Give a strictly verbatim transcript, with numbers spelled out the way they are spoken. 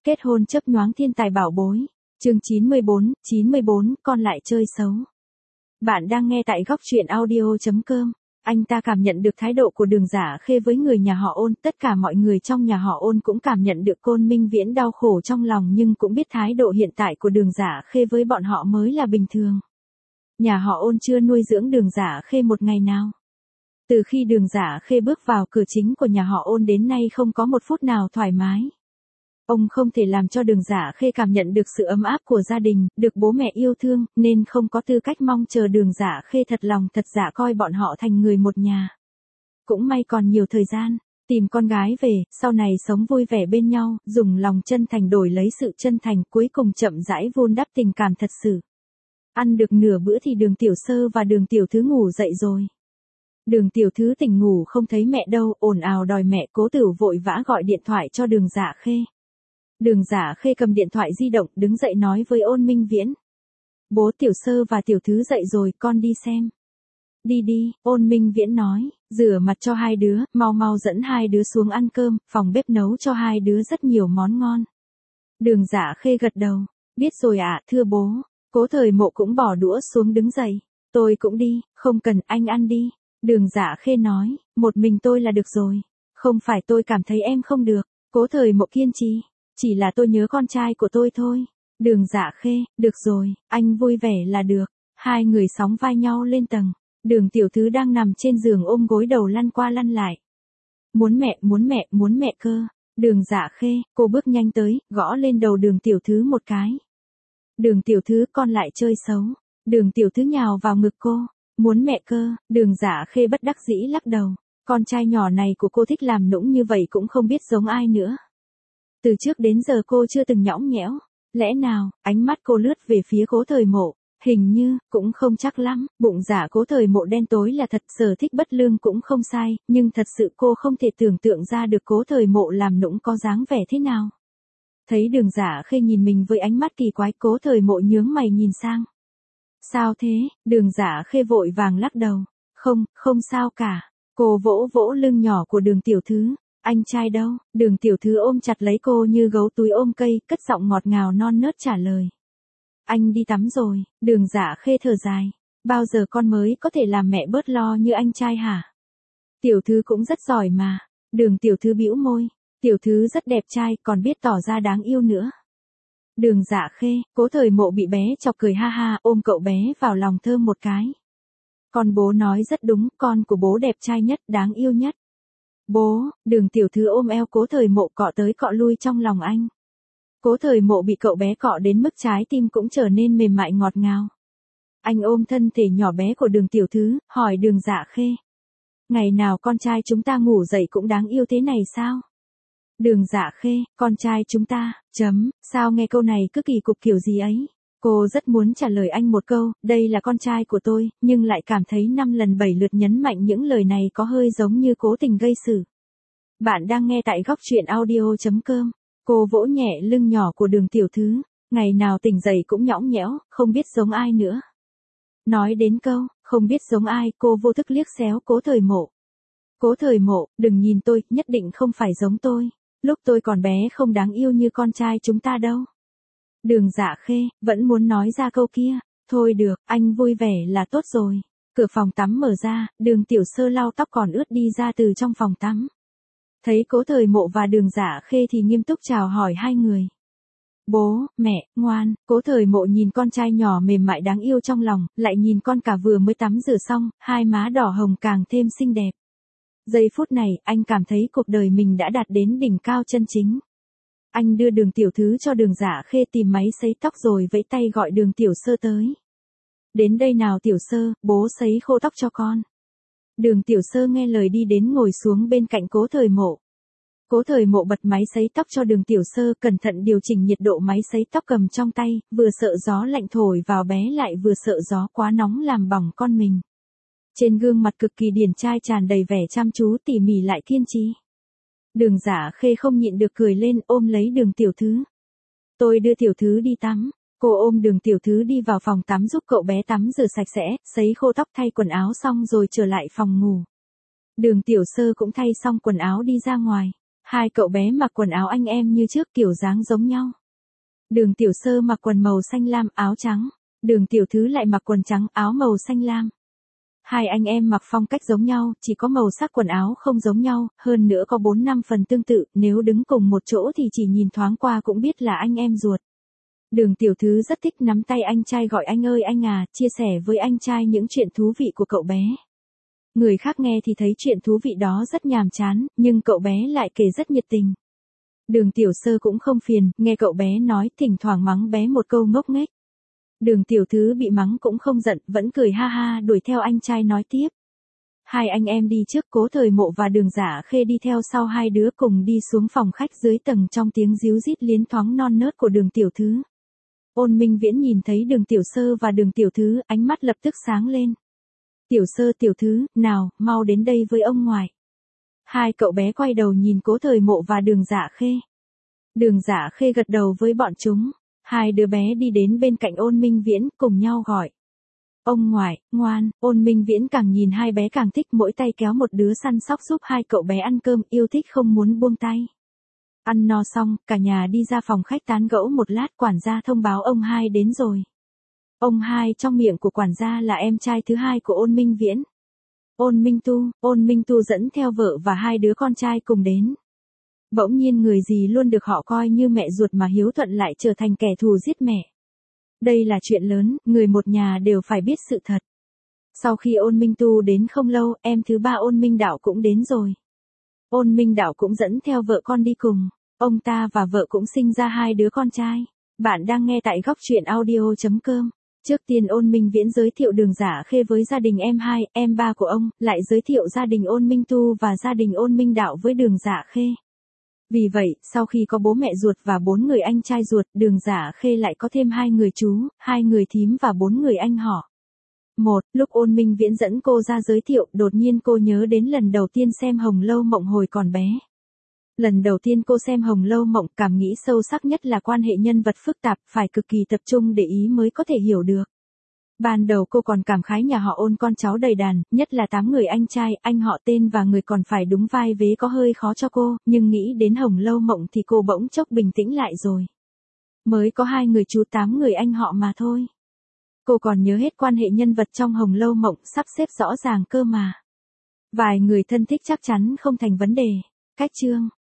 Kết hôn chớp nhoáng thiên tài bảo bối. Chương chín mươi bốn, chín mươi bốn, con lại chơi xấu. Bạn đang nghe tại góc truyện audio chấm com. Anh ta cảm nhận được thái độ của Đường Giả Khê với người nhà họ Ôn, tất cả mọi người trong nhà họ Ôn cũng cảm nhận được Côn Minh Viễn đau khổ trong lòng, nhưng cũng biết thái độ hiện tại của Đường Giả Khê với bọn họ mới là bình thường. Nhà họ Ôn chưa nuôi dưỡng Đường Giả Khê một ngày nào. Từ khi Đường Giả Khê bước vào cửa chính của nhà họ Ôn đến nay không có một phút nào thoải mái. Ông không thể làm cho Đường Giả Khê cảm nhận được sự ấm áp của gia đình, được bố mẹ yêu thương, nên không có tư cách mong chờ Đường Giả Khê thật lòng thật dạ coi bọn họ thành người một nhà. Cũng may còn nhiều thời gian, tìm con gái về, sau này sống vui vẻ bên nhau, dùng lòng chân thành đổi lấy sự chân thành, cuối cùng chậm rãi vun đắp tình cảm thật sự. Ăn được nửa bữa thì Đường Tiểu Sơ và Đường Tiểu Thứ ngủ dậy rồi. Đường Tiểu Thứ tỉnh ngủ không thấy mẹ đâu, ồn ào đòi mẹ. Cố Tửu vội vã gọi điện thoại cho Đường Giả Khê. Đường Giả Khê cầm điện thoại di động, đứng dậy nói với Ôn Minh Viễn. Bố Tiểu Sơ và Tiểu Thứ dậy rồi, con đi xem. Đi đi, Ôn Minh Viễn nói, rửa mặt cho hai đứa, mau mau dẫn hai đứa xuống ăn cơm, phòng bếp nấu cho hai đứa rất nhiều món ngon. Đường Giả Khê gật đầu, biết rồi ạ, thưa bố. Cố Thời Mộ cũng bỏ đũa xuống đứng dậy. Tôi cũng đi, không cần, anh ăn đi. Đường Giả Khê nói, một mình tôi là được rồi. Không phải tôi cảm thấy em không được. Cố Thời Mộ kiên trì. Chỉ là tôi nhớ con trai của tôi thôi. Đường Giả Khê, được rồi, anh vui vẻ là được. Hai người sóng vai nhau lên tầng. Đường Tiểu Thứ đang nằm trên giường ôm gối đầu lăn qua lăn lại. Muốn mẹ, muốn mẹ, muốn mẹ cơ. Đường Giả Khê, cô bước nhanh tới, gõ lên đầu Đường Tiểu Thứ một cái. Đường Tiểu Thứ, con lại chơi xấu. Đường Tiểu Thứ nhào vào ngực cô. Muốn mẹ cơ. Đường Giả Khê bất đắc dĩ lắc đầu. Con trai nhỏ này của cô thích làm nũng như vậy cũng không biết giống ai nữa. Từ trước đến giờ cô chưa từng nhõng nhẽo. Lẽ nào, ánh mắt cô lướt về phía Cố Thời Mộ. Hình như, cũng không chắc lắm. Bụng dạ Cố Thời Mộ đen tối là thật, sở thích bất lương cũng không sai. Nhưng thật sự cô không thể tưởng tượng ra được Cố Thời Mộ làm nũng có dáng vẻ thế nào. Thấy Đường Giả Khê nhìn mình với ánh mắt kỳ quái, Cố Thời Mộ nhướng mày nhìn sang. Sao thế? Đường Giả Khê vội vàng lắc đầu. Không, không sao cả. Cô vỗ vỗ lưng nhỏ của Đường Tiểu Thứ. Anh trai đâu? Đường Tiểu Thứ ôm chặt lấy cô như gấu túi ôm cây, cất giọng ngọt ngào non nớt trả lời. Anh đi tắm rồi. Đường Giả Khê thở dài. Bao giờ con mới có thể làm mẹ bớt lo như anh trai hả? Tiểu Thứ cũng rất giỏi mà. Đường Tiểu Thứ bĩu môi. Tiểu Thứ rất đẹp trai, còn biết tỏ ra đáng yêu nữa. Đường Giả Khê, Cố Thời Mộ bị bé chọc cười ha ha, ôm cậu bé vào lòng thơm một cái. Con bố nói rất đúng, con của bố đẹp trai nhất, đáng yêu nhất. Bố. Đường Tiểu Thứ ôm eo Cố Thời Mộ cọ tới cọ lui trong lòng anh. Cố Thời Mộ bị cậu bé cọ đến mức trái tim cũng trở nên mềm mại ngọt ngào. Anh ôm thân thể nhỏ bé của Đường Tiểu Thứ, hỏi Đường Giả Khê. Ngày nào con trai chúng ta ngủ dậy cũng đáng yêu thế này sao? Đường Giả Khê, con trai chúng ta, chấm, sao nghe câu này cứ kỳ cục kiểu gì ấy? Cô rất muốn trả lời anh một câu, đây là con trai của tôi, nhưng lại cảm thấy năm lần bảy lượt nhấn mạnh những lời này có hơi giống như cố tình gây sự. Bạn đang nghe tại góc truyện audio chấm com. Cô vỗ nhẹ lưng nhỏ của Đường Tiểu Thứ, ngày nào tỉnh dậy cũng nhõng nhẽo, không biết giống ai nữa. Nói đến câu, không biết giống ai, cô vô thức liếc xéo Cố Thời Mộ. Cố Thời Mộ, đừng nhìn tôi, nhất định không phải giống tôi. Lúc tôi còn bé không đáng yêu như con trai chúng ta đâu. Đường Giả Khê, vẫn muốn nói ra câu kia. Thôi được, anh vui vẻ là tốt rồi. Cửa phòng tắm mở ra, Đường Tiểu Sơ lau tóc còn ướt đi ra từ trong phòng tắm. Thấy Cố Thời Mộ và Đường Giả Khê thì nghiêm túc chào hỏi hai người. Bố, mẹ, ngoan. Cố Thời Mộ nhìn con trai nhỏ mềm mại đáng yêu trong lòng, lại nhìn con cả vừa mới tắm rửa xong, hai má đỏ hồng càng thêm xinh đẹp. Giây phút này, anh cảm thấy cuộc đời mình đã đạt đến đỉnh cao chân chính. Anh đưa Đường Tiểu Thứ cho Đường Giả Khê tìm máy sấy tóc rồi vẫy tay gọi Đường Tiểu Sơ tới. Đến đây nào Tiểu Sơ, bố sấy khô tóc cho con. Đường Tiểu Sơ nghe lời đi đến ngồi xuống bên cạnh Cố Thời Mộ. Cố Thời Mộ bật máy sấy tóc cho Đường Tiểu Sơ, cẩn thận điều chỉnh nhiệt độ máy sấy tóc cầm trong tay, vừa sợ gió lạnh thổi vào bé lại vừa sợ gió quá nóng làm bỏng con mình. Trên gương mặt cực kỳ điển trai tràn đầy vẻ chăm chú tỉ mỉ lại kiên trì. Đường Giả Khê không nhịn được cười lên, ôm lấy Đường Tiểu Thứ. Tôi đưa Tiểu Thứ đi tắm. Cô ôm Đường Tiểu Thứ đi vào phòng tắm giúp cậu bé tắm rửa sạch sẽ, sấy khô tóc thay quần áo xong rồi trở lại phòng ngủ. Đường Tiểu Sơ cũng thay xong quần áo đi ra ngoài. Hai cậu bé mặc quần áo anh em như trước, kiểu dáng giống nhau. Đường Tiểu Sơ mặc quần màu xanh lam, áo trắng. Đường Tiểu Thứ lại mặc quần trắng, áo màu xanh lam. Hai anh em mặc phong cách giống nhau, chỉ có màu sắc quần áo không giống nhau, hơn nữa có bốn năm phần tương tự, nếu đứng cùng một chỗ thì chỉ nhìn thoáng qua cũng biết là anh em ruột. Đường Tiểu Thứ rất thích nắm tay anh trai gọi anh ơi anh à, chia sẻ với anh trai những chuyện thú vị của cậu bé. Người khác nghe thì thấy chuyện thú vị đó rất nhàm chán, nhưng cậu bé lại kể rất nhiệt tình. Đường Tiểu Sơ cũng không phiền, nghe cậu bé nói, thỉnh thoảng mắng bé một câu ngốc nghếch. Đường Tiểu Thứ bị mắng cũng không giận, vẫn cười ha ha đuổi theo anh trai nói tiếp. Hai anh em đi trước, Cố Thời Mộ và Đường Giả Khê đi theo sau, hai đứa cùng đi xuống phòng khách dưới tầng trong tiếng ríu rít liến thoáng non nớt của Đường Tiểu Thứ. Ôn Minh Viễn nhìn thấy Đường Tiểu Sơ và Đường Tiểu Thứ, ánh mắt lập tức sáng lên. Tiểu Sơ, Tiểu Thứ, nào, mau đến đây với ông ngoại. Hai cậu bé quay đầu nhìn Cố Thời Mộ và Đường Giả Khê. Đường Giả Khê gật đầu với bọn chúng. Hai đứa bé đi đến bên cạnh Ôn Minh Viễn, cùng nhau gọi. Ông ngoại, ngoan. Ôn Minh Viễn càng nhìn hai bé càng thích, mỗi tay kéo một đứa săn sóc giúp hai cậu bé ăn cơm, yêu thích không muốn buông tay. Ăn no xong, cả nhà đi ra phòng khách tán gẫu một lát, quản gia thông báo ông hai đến rồi. Ông hai trong miệng của quản gia là em trai thứ hai của Ôn Minh Viễn. Ôn Minh Tu, Ôn Minh Tu dẫn theo vợ và hai đứa con trai cùng đến. Bỗng nhiên người gì luôn được họ coi như mẹ ruột mà hiếu thuận lại trở thành kẻ thù giết mẹ. Đây là chuyện lớn, người một nhà đều phải biết sự thật. Sau khi Ôn Minh Tu đến không lâu, em thứ ba Ôn Minh Đạo cũng đến rồi. Ôn Minh Đạo cũng dẫn theo vợ con đi cùng. Ông ta và vợ cũng sinh ra hai đứa con trai. Bạn đang nghe tại góc truyện audio chấm com. Trước tiên Ôn Minh Viễn giới thiệu Đường Giả Khê với gia đình em hai, em ba của ông, lại giới thiệu gia đình Ôn Minh Tu và gia đình Ôn Minh Đạo với Đường Giả Khê. Vì vậy, sau khi có bố mẹ ruột và bốn người anh trai ruột, Đường Giả Khê lại có thêm hai người chú, hai người thím và bốn người anh họ. Một, lúc Ôn Minh Viễn dẫn cô ra giới thiệu, đột nhiên cô nhớ đến lần đầu tiên xem Hồng Lâu Mộng hồi còn bé. Lần đầu tiên cô xem Hồng Lâu Mộng, cảm nghĩ sâu sắc nhất là quan hệ nhân vật phức tạp, phải cực kỳ tập trung để ý mới có thể hiểu được. Ban đầu cô còn cảm khái nhà họ Ôn con cháu đầy đàn, nhất là tám người anh trai, anh họ tên và người còn phải đúng vai vế có hơi khó cho cô, nhưng nghĩ đến Hồng Lâu Mộng thì cô bỗng chốc bình tĩnh lại rồi. Mới có hai người chú tám người anh họ mà thôi. Cô còn nhớ hết quan hệ nhân vật trong Hồng Lâu Mộng, sắp xếp rõ ràng cơ mà. Vài người thân thích chắc chắn không thành vấn đề. Cách chương